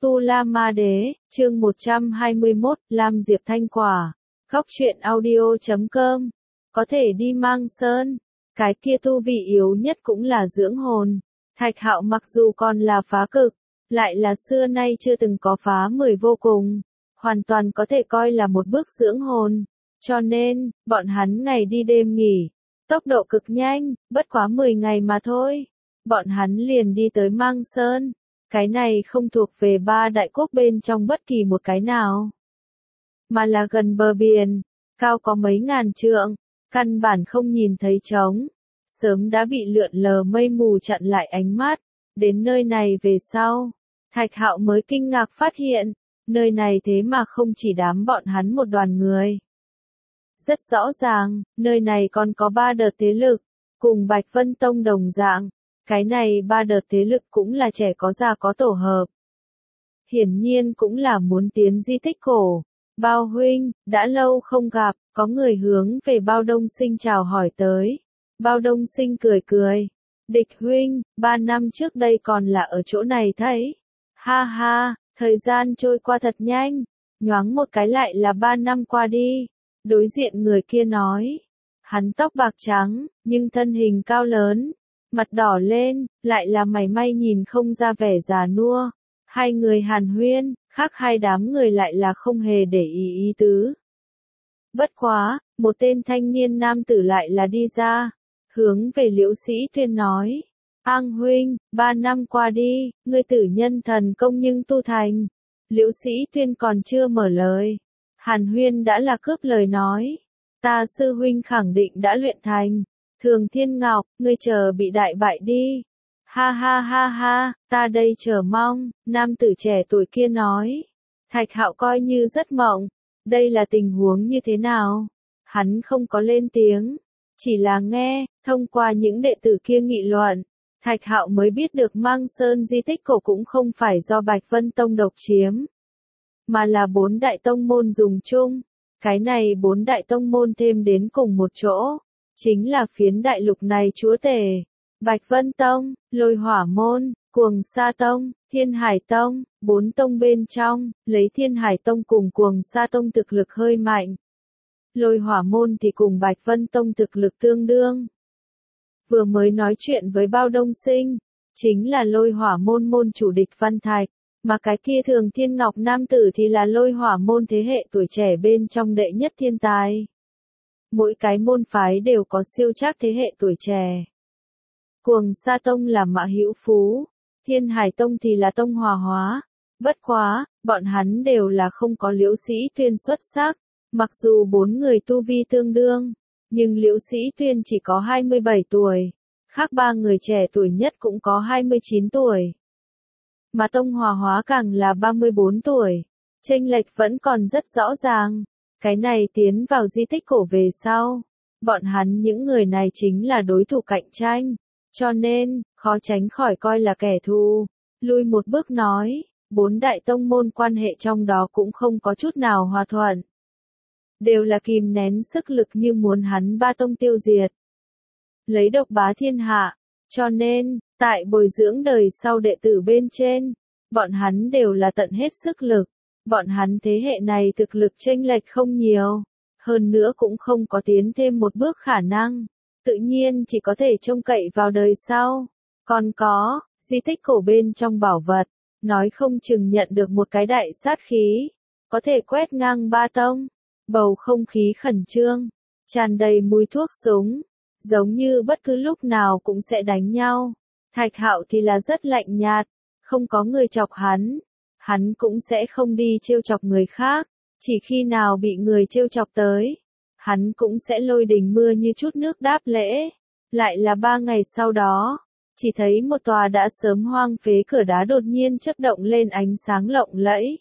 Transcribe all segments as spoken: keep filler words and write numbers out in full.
Tu La Ma Đế, chương một trăm hai mươi mốt, Lam Diệp Thanh Quả. Góc truyện audio chấm com. Có thể đi Mang Sơn. Cái kia tu vị yếu nhất cũng là dưỡng hồn. Thạch Hạo mặc dù còn là phá cực, lại là xưa nay chưa từng có phá mười vô cùng. Hoàn toàn có thể coi là một bước dưỡng hồn. Cho nên, bọn hắn ngày đi đêm nghỉ. Tốc độ cực nhanh, bất quá mười ngày mà thôi. Bọn hắn liền đi tới Mang Sơn. Cái này không thuộc về ba đại quốc bên trong bất kỳ một cái nào. Mà là gần bờ biển, cao có mấy ngàn trượng, căn bản không nhìn thấy trống. Sớm đã bị lượn lờ mây mù chặn lại ánh mắt. Đến nơi này về sau, Thạch Hạo mới kinh ngạc phát hiện, nơi này thế mà không chỉ đám bọn hắn một đoàn người. Rất rõ ràng, nơi này còn có ba đợt thế lực, cùng Bạch Vân Tông đồng dạng. Cái này ba đợt thế lực cũng là trẻ có già có tổ hợp. Hiển nhiên cũng là muốn tiến di tích cổ. Bao huynh, đã lâu không gặp, có người hướng về Bao Đông Sinh chào hỏi tới. Bao Đông Sinh cười cười. Địch huynh, ba năm trước đây còn là ở chỗ này thấy. Ha ha, thời gian trôi qua thật nhanh. Nhoáng một cái lại là ba năm qua đi. Đối diện người kia nói. Hắn tóc bạc trắng, nhưng thân hình cao lớn. Mặt đỏ lên, lại là mày may nhìn không ra vẻ già nua. Hai người hàn huyên, khác hai đám người lại là không hề để ý ý tứ. Bất quá, một tên thanh niên nam tử lại là đi ra, hướng về Liễu Sĩ Tuyên nói. An huynh, ba năm qua đi, ngươi tử nhân thần công nhưng tu thành. Liễu Sĩ Tuyên còn chưa mở lời. Hàn huyên đã là cướp lời nói. Ta sư huynh khẳng định đã luyện thành. Thường Thiên Ngọc, ngươi chờ bị đại bại đi. Ha ha ha ha, ta đây chờ mong, nam tử trẻ tuổi kia nói. Thạch Hạo coi như rất mộng. Đây là tình huống như thế nào? Hắn không có lên tiếng. Chỉ là nghe, thông qua những đệ tử kia nghị luận. Thạch Hạo mới biết được Mang Sơn di tích cổ cũng không phải do Bạch Vân Tông độc chiếm. Mà là bốn đại tông môn dùng chung. Cái này bốn đại tông môn thêm đến cùng một chỗ. Chính là phiến đại lục này chúa tể. Bạch Vân Tông, Lôi Hỏa Môn, Cuồng Sa Tông, Thiên Hải Tông, bốn tông bên trong, lấy Thiên Hải Tông cùng Cuồng Sa Tông thực lực hơi mạnh. Lôi Hỏa Môn thì cùng Bạch Vân Tông thực lực tương đương. Vừa mới nói chuyện với Bao Đông Sinh, chính là Lôi Hỏa Môn môn chủ Địch Văn Thạch, mà cái kia Thường Thiên Ngọc nam tử thì là Lôi Hỏa Môn thế hệ tuổi trẻ bên trong đệ nhất thiên tài. Mỗi cái môn phái đều có siêu trác thế hệ tuổi trẻ. Cuồng Sa Tông là Mã Hữu Phú, Thiên Hải Tông thì là Tông Hòa Hóa. Bất quá, bọn hắn đều là không có Liễu Sĩ Tuyên xuất sắc. Mặc dù bốn người tu vi tương đương, nhưng Liễu Sĩ Tuyên chỉ có hai mươi bảy tuổi. Khác ba người trẻ tuổi nhất cũng có hai mươi chín tuổi. Mà Tông Hòa Hóa càng là ba mươi bốn tuổi. Chênh lệch vẫn còn rất rõ ràng. Cái này tiến vào di tích cổ về sau. Bọn hắn những người này chính là đối thủ cạnh tranh. Cho nên, khó tránh khỏi coi là kẻ thù. Lui một bước nói, bốn đại tông môn quan hệ trong đó cũng không có chút nào hòa thuận. Đều là kìm nén sức lực như muốn hắn ba tông tiêu diệt. Lấy độc bá thiên hạ. Cho nên, tại bồi dưỡng đời sau đệ tử bên trên, bọn hắn đều là tận hết sức lực. Bọn hắn thế hệ này thực lực chênh lệch không nhiều, hơn nữa cũng không có tiến thêm một bước khả năng, tự nhiên chỉ có thể trông cậy vào đời sau. Còn có, di tích cổ bên trong bảo vật, nói không chừng nhận được một cái đại sát khí, có thể quét ngang ba tông. Bầu không khí khẩn trương, tràn đầy mùi thuốc súng, giống như bất cứ lúc nào cũng sẽ đánh nhau. Thạch Hạo thì là rất lạnh nhạt, không có người chọc hắn. Hắn cũng sẽ không đi trêu chọc người khác, chỉ khi nào bị người trêu chọc tới, hắn cũng sẽ lôi đình mưa như chút nước đáp lễ. Lại là ba ngày sau đó, chỉ thấy một tòa đã sớm hoang phế cửa đá đột nhiên chớp động lên ánh sáng lộng lẫy.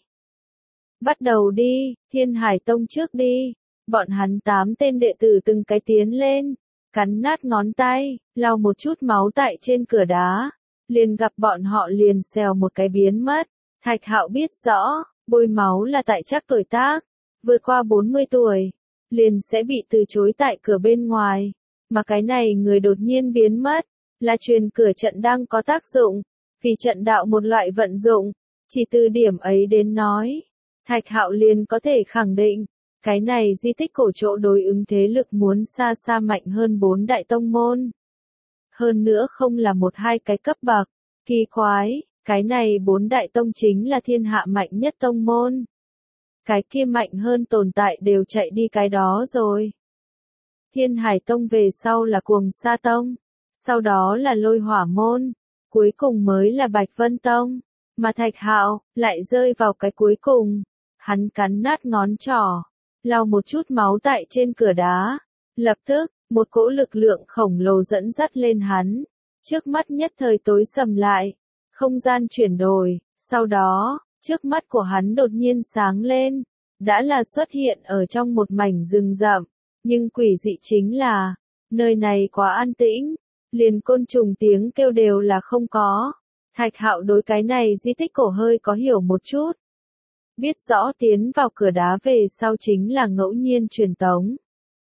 Bắt đầu đi, Thiên Hải Tông trước đi. Bọn hắn tám tên đệ tử từng cái tiến lên, cắn nát ngón tay, lau một chút máu tại trên cửa đá, liền gặp bọn họ liền xèo một cái biến mất. Thạch Hạo biết rõ, bôi máu là tại chắc tuổi tác, vượt qua bốn mươi tuổi, liền sẽ bị từ chối tại cửa bên ngoài, mà cái này người đột nhiên biến mất, là truyền cửa trận đang có tác dụng, vì trận đạo một loại vận dụng, Chỉ từ điểm ấy đến nói, Thạch Hạo liền có thể khẳng định, cái này di tích cổ chỗ đối ứng thế lực muốn xa xa mạnh hơn bốn đại tông môn. Hơn nữa không là một hai cái cấp bậc, kỳ quái, cái này bốn đại tông chính là thiên hạ mạnh nhất tông môn. Cái kia mạnh hơn tồn tại đều chạy đi cái đó rồi. Thiên Hải Tông về sau là Cuồng Sa Tông, sau đó là Lôi Hỏa Môn, cuối cùng mới là Bạch Vân Tông, mà Thạch Hạo lại rơi vào cái cuối cùng. Hắn cắn nát ngón trỏ, lau một chút máu tại trên cửa đá, lập tức, một cỗ lực lượng khổng lồ dẫn dắt lên hắn, trước mắt nhất thời tối sầm lại, không gian chuyển đổi, sau đó, trước mắt của hắn đột nhiên sáng lên, đã là xuất hiện ở trong một mảnh rừng rậm, nhưng quỷ dị chính là, nơi này quá an tĩnh, liền côn trùng tiếng kêu đều là không có. Thạch Hạo đối cái này di tích cổ hơi có hiểu một chút. Biết rõ tiến vào cửa đá về sau chính là ngẫu nhiên truyền tống.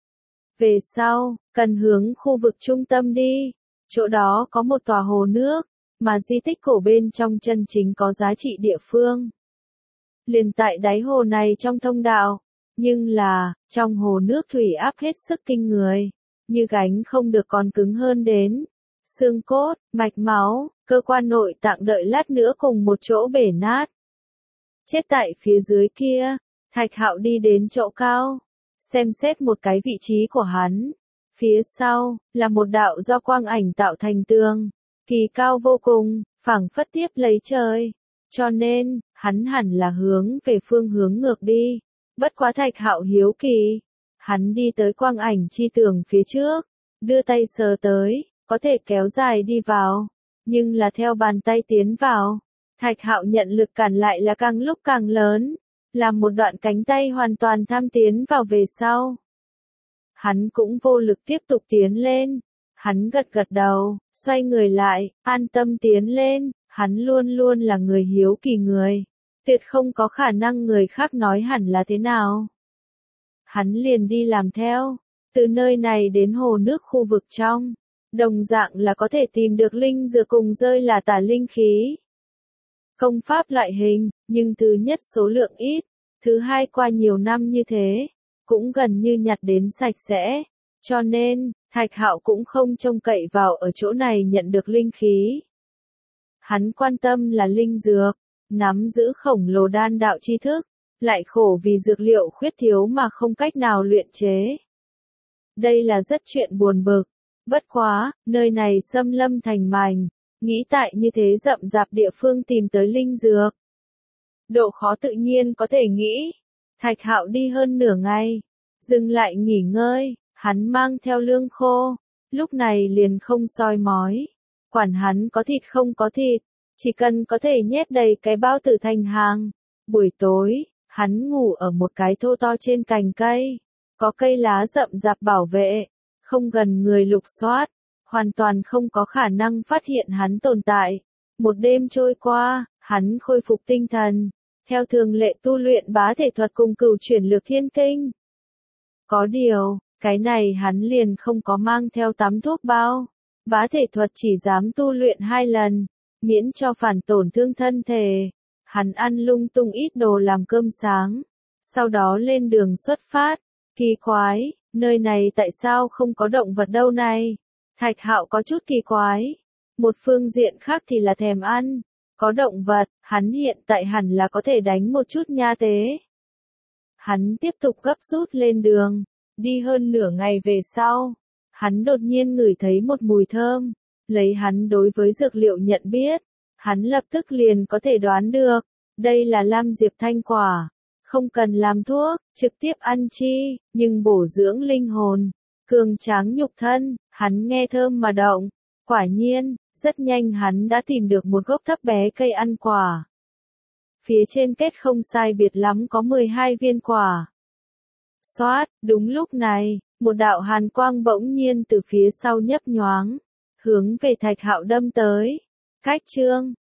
Về sau, cần hướng khu vực trung tâm đi, chỗ đó có một tòa hồ nước, mà di tích cổ bên trong chân chính có giá trị địa phương. Liền tại đáy hồ này trong thông đạo, nhưng là, trong hồ nước thủy áp hết sức kinh người, như gánh không được còn cứng hơn đến. Xương cốt, mạch máu, cơ quan nội tạng đợi lát nữa cùng một chỗ bể nát. Chết tại phía dưới kia, Thạch Hạo đi đến chỗ cao, xem xét một cái vị trí của hắn. Phía sau, là một đạo do quang ảnh tạo thành tường, kỳ cao vô cùng, phảng phất tiếp lấy trời. Cho nên, hắn hẳn là hướng về phương hướng ngược đi. Bất quá Thạch Hạo hiếu kỳ. Hắn đi tới quang ảnh chi tường phía trước, đưa tay sờ tới, có thể kéo dài đi vào. Nhưng là theo bàn tay tiến vào, Thạch Hạo nhận lực cản lại là càng lúc càng lớn, làm một đoạn cánh tay hoàn toàn tham tiến vào về sau. Hắn cũng vô lực tiếp tục tiến lên. Hắn gật gật đầu, xoay người lại, an tâm tiến lên. Hắn luôn luôn là người hiếu kỳ người, tuyệt không có khả năng người khác nói hẳn là thế nào. Hắn liền đi làm theo, từ nơi này đến hồ nước khu vực trong, đồng dạng là có thể tìm được linh dược cùng rơi là tả linh khí. Công pháp loại hình, nhưng thứ nhất số lượng ít, thứ hai qua nhiều năm như thế, cũng gần như nhặt đến sạch sẽ, cho nên, Thạch Hạo cũng không trông cậy vào ở chỗ này nhận được linh khí. Hắn quan tâm là linh dược, nắm giữ khổng lồ đan đạo tri thức, lại khổ vì dược liệu khuyết thiếu mà không cách nào luyện chế. Đây là rất chuyện buồn bực, bất quá, nơi này xâm lâm thành mảnh, nghĩ tại như thế rậm rạp địa phương tìm tới linh dược. Độ khó tự nhiên có thể nghĩ, Thạch Hạo đi hơn nửa ngày, dừng lại nghỉ ngơi, hắn mang theo lương khô, lúc này liền không soi mói. Quản hắn có thịt không có thịt, chỉ cần có thể nhét đầy cái bao tử thành hàng. Buổi tối, hắn ngủ ở một cái thô to trên cành cây, có cây lá rậm rạp bảo vệ, không gần người lục soát, hoàn toàn không có khả năng phát hiện hắn tồn tại. Một đêm trôi qua, hắn khôi phục tinh thần, theo thường lệ tu luyện bá thể thuật cùng cửu chuyển lược thiên kinh. Có điều, cái này hắn liền không có mang theo tắm thuốc bao. Bá thể thuật chỉ dám tu luyện hai lần, miễn cho phản tổn thương thân thể. Hắn ăn lung tung ít đồ làm cơm sáng, sau đó lên đường xuất phát. Kỳ quái, nơi này tại sao không có động vật đâu này? Thạch Hạo có chút kỳ quái. Một phương diện khác thì là thèm ăn, có động vật, hắn hiện tại hẳn là có thể đánh một chút nha tế. Hắn tiếp tục gấp rút lên đường, đi hơn nửa ngày về sau. Hắn đột nhiên ngửi thấy một mùi thơm, lấy hắn đối với dược liệu nhận biết, hắn lập tức liền có thể đoán được, đây là Lam Diệp Thanh quả, không cần làm thuốc, trực tiếp ăn chi, nhưng bổ dưỡng linh hồn, cường tráng nhục thân, hắn nghe thơm mà động, quả nhiên, rất nhanh hắn đã tìm được một gốc thấp bé cây ăn quả. Phía trên kết không sai biệt lắm có mười hai viên quả. Xoát, đúng lúc này, một đạo hàn quang bỗng nhiên từ phía sau nhấp nhoáng, hướng về Thạch Hạo đâm tới. Cách chương